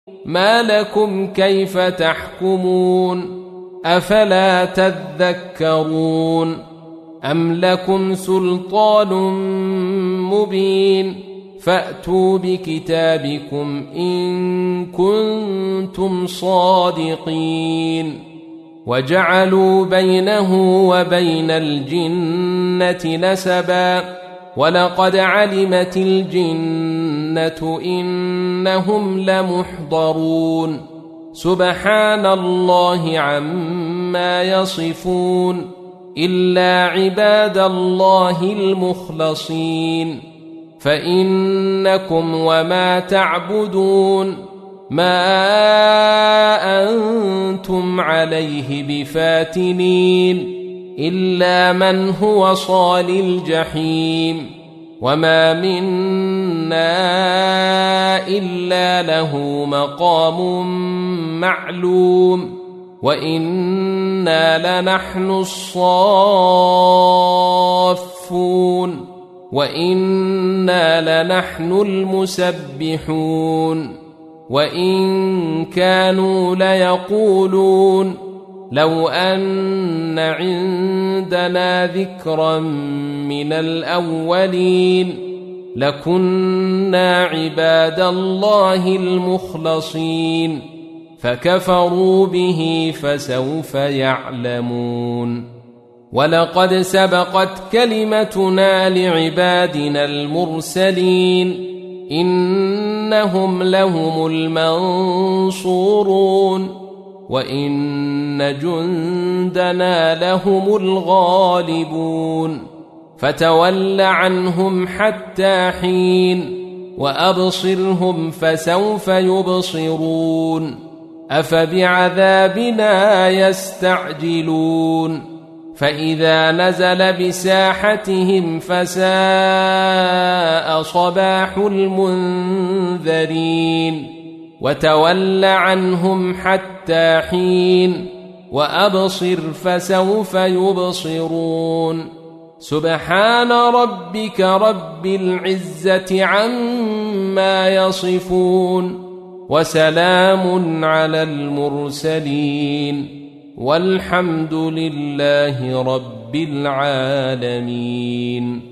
ما لكم كيف تحكمون أفلا تذكرون أم لكم سلطان مبين فأتوا بكتابكم إن كنتم صادقين وجعلوا بينه وبين الجنة نسبا ولقد علمت الجنة إنهم لمحضرون سبحان الله عما يصفون إلا عباد الله المخلصين فإنكم وما تعبدون ما أنتم عليه بفاتنين إلا من هو صال الجحيم وما منا إلا له مقام معلوم وإنا لنحن الصافون وإنا لنحن المسبحون وإن كانوا ليقولون لو أن عندنا ذكرا من الأولين لكنا عباد الله المخلصين فكفروا به فسوف يعلمون ولقد سبقت كلمتنا لعبادنا المرسلين إنهم لهم المنصورون وإن جندنا لهم الغالبون فتول عنهم حتى حين وأبصرهم فسوف يبصرون أفبعذابنا يستعجلون فإذا نزل بساحتهم فساء صباح المنذرين وتول عنهم حتى حين وأبصر فسوف يبصرون سبحان ربك رب العزة عما يصفون وسلام على المرسلين والحمد لله رب العالمين.